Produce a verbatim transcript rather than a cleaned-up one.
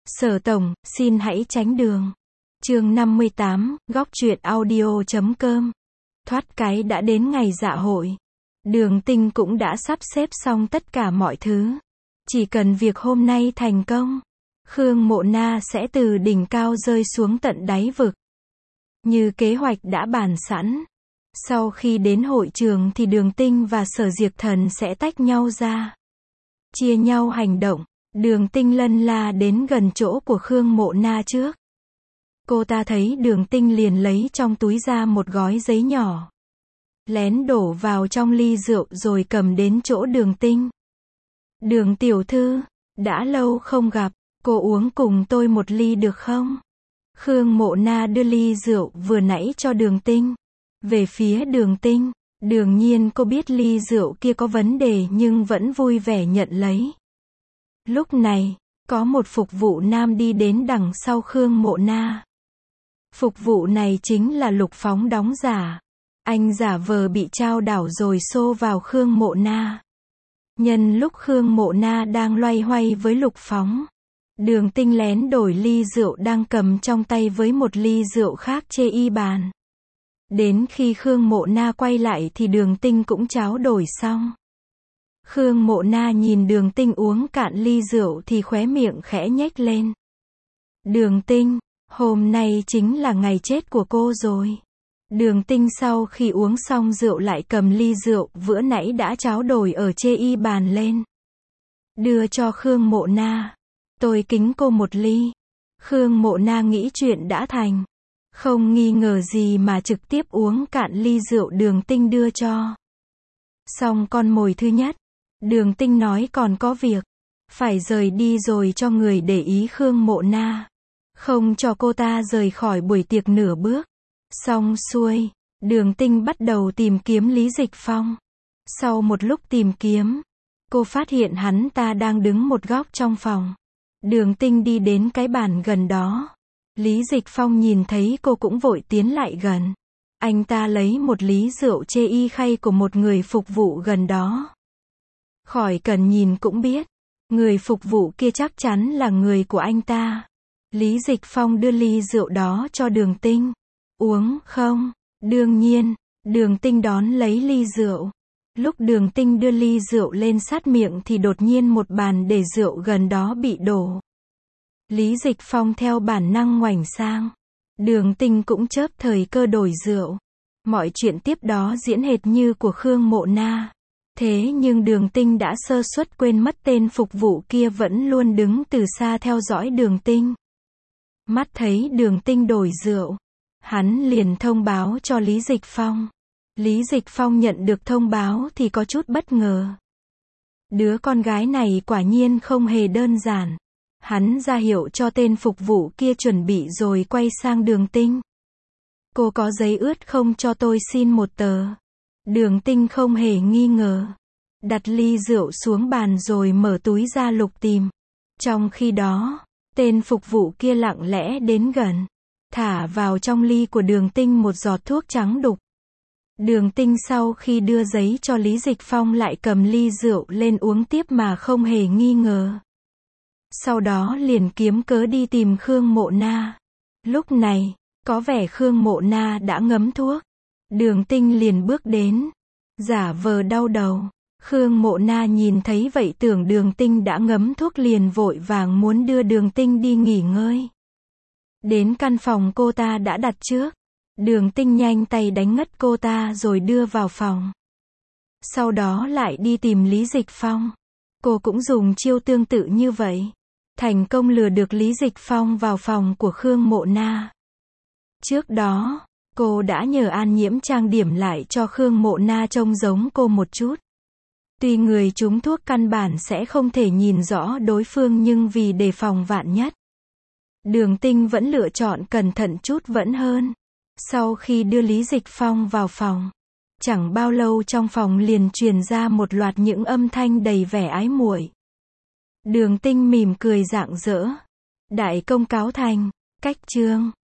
Sở tổng, xin hãy tránh đường. Chương năm mươi tám, góc truyện audio chấm com. Thoát cái đã đến ngày dạ hội. Đường Tinh cũng đã sắp xếp xong tất cả mọi thứ. Chỉ cần việc hôm nay thành công, Khương Mộ Na sẽ từ đỉnh cao rơi xuống tận đáy vực. Như kế hoạch đã bàn sẵn. Sau khi đến hội trường thì Đường Tinh và Sở Diệp Thần sẽ tách nhau ra. Chia nhau hành động. Đường Tinh lân la đến gần chỗ của Khương Mộ Na trước. Cô ta thấy Đường Tinh liền lấy trong túi ra một gói giấy nhỏ. Lén đổ vào trong ly rượu rồi cầm đến chỗ Đường Tinh. Đường tiểu thư, đã lâu không gặp, cô uống cùng tôi một ly được không? Khương Mộ Na đưa ly rượu vừa nãy cho Đường Tinh. Về phía Đường Tinh, đương nhiên cô biết ly rượu kia có vấn đề nhưng vẫn vui vẻ nhận lấy. Lúc này, có một phục vụ nam đi đến đằng sau Khương Mộ Na. Phục vụ này chính là Lục Phóng đóng giả. Anh giả vờ bị trao đảo rồi xô vào Khương Mộ Na. Nhân lúc Khương Mộ Na đang loay hoay với Lục Phóng, Đường Tinh lén đổi ly rượu đang cầm trong tay với một ly rượu khác chê y bàn. Đến khi Khương Mộ Na quay lại thì Đường Tinh cũng tráo đổi xong. Khương Mộ Na nhìn Đường Tinh uống cạn ly rượu thì khóe miệng khẽ nhếch lên. Đường Tinh, hôm nay chính là ngày chết của cô rồi. Đường Tinh sau khi uống xong rượu lại cầm ly rượu vừa nãy đã tráo đổi ở chê y bàn lên. Đưa cho Khương Mộ Na. Tôi kính cô một ly. Khương Mộ Na nghĩ chuyện đã thành. Không nghi ngờ gì mà trực tiếp uống cạn ly rượu Đường Tinh đưa cho. Xong con mồi thứ nhất. Đường Tinh nói còn có việc. Phải rời đi rồi cho người để ý Khương Mộ Na. Không cho cô ta rời khỏi buổi tiệc nửa bước. Xong xuôi, Đường Tinh bắt đầu tìm kiếm Lý Dịch Phong. Sau một lúc tìm kiếm, cô phát hiện hắn ta đang đứng một góc trong phòng. Đường Tinh đi đến cái bàn gần đó. Lý Dịch Phong nhìn thấy cô cũng vội tiến lại gần. Anh ta lấy một ly rượu chê y khay của một người phục vụ gần đó. Khỏi cần nhìn cũng biết, người phục vụ kia chắc chắn là người của anh ta. Lý Dịch Phong đưa ly rượu đó cho Đường Tinh. Uống không? Đương nhiên, Đường Tinh đón lấy ly rượu. Lúc Đường Tinh đưa ly rượu lên sát miệng thì đột nhiên một bàn để rượu gần đó bị đổ. Lý Dịch Phong theo bản năng ngoảnh sang. Đường Tinh cũng chớp thời cơ đổi rượu. Mọi chuyện tiếp đó diễn hệt như của Khương Mộ Na. Thế nhưng Đường Tinh đã sơ suất quên mất tên phục vụ kia vẫn luôn đứng từ xa theo dõi Đường Tinh. Mắt thấy Đường Tinh đổi rượu, hắn liền thông báo cho Lý Dịch Phong. Lý Dịch Phong nhận được thông báo thì có chút bất ngờ. Đứa con gái này quả nhiên không hề đơn giản. Hắn ra hiệu cho tên phục vụ kia chuẩn bị rồi quay sang Đường Tinh. Cô có giấy ướt không, cho tôi xin một tờ. Đường Tinh không hề nghi ngờ. Đặt ly rượu xuống bàn rồi mở túi ra lục tìm. Trong khi đó, tên phục vụ kia lặng lẽ đến gần. Thả vào trong ly của Đường Tinh một giọt thuốc trắng đục. Đường Tinh sau khi đưa giấy cho Lý Dịch Phong lại cầm ly rượu lên uống tiếp mà không hề nghi ngờ. Sau đó liền kiếm cớ đi tìm Khương Mộ Na. Lúc này, có vẻ Khương Mộ Na đã ngấm thuốc. Đường Tinh liền bước đến, giả vờ đau đầu. Khương Mộ Na nhìn thấy vậy tưởng Đường Tinh đã ngấm thuốc liền vội vàng muốn đưa Đường Tinh đi nghỉ ngơi. Đến căn phòng cô ta đã đặt trước. Đường Tinh nhanh tay đánh ngất cô ta rồi đưa vào phòng. Sau đó lại đi tìm Lý Dịch Phong. Cô cũng dùng chiêu tương tự như vậy. Thành công lừa được Lý Dịch Phong vào phòng của Khương Mộ Na. Trước đó, cô đã nhờ An Nhiễm trang điểm lại cho Khương Mộ Na trông giống cô một chút. Tuy người trúng thuốc căn bản sẽ không thể nhìn rõ đối phương nhưng vì đề phòng vạn nhất, Đường Tinh vẫn lựa chọn cẩn thận chút vẫn hơn. Sau khi đưa Lý Dịch Phong vào phòng, chẳng bao lâu trong phòng liền truyền ra một loạt những âm thanh đầy vẻ ái muội. Đường Tinh mỉm cười rạng rỡ. Đại công cáo thành, cách chương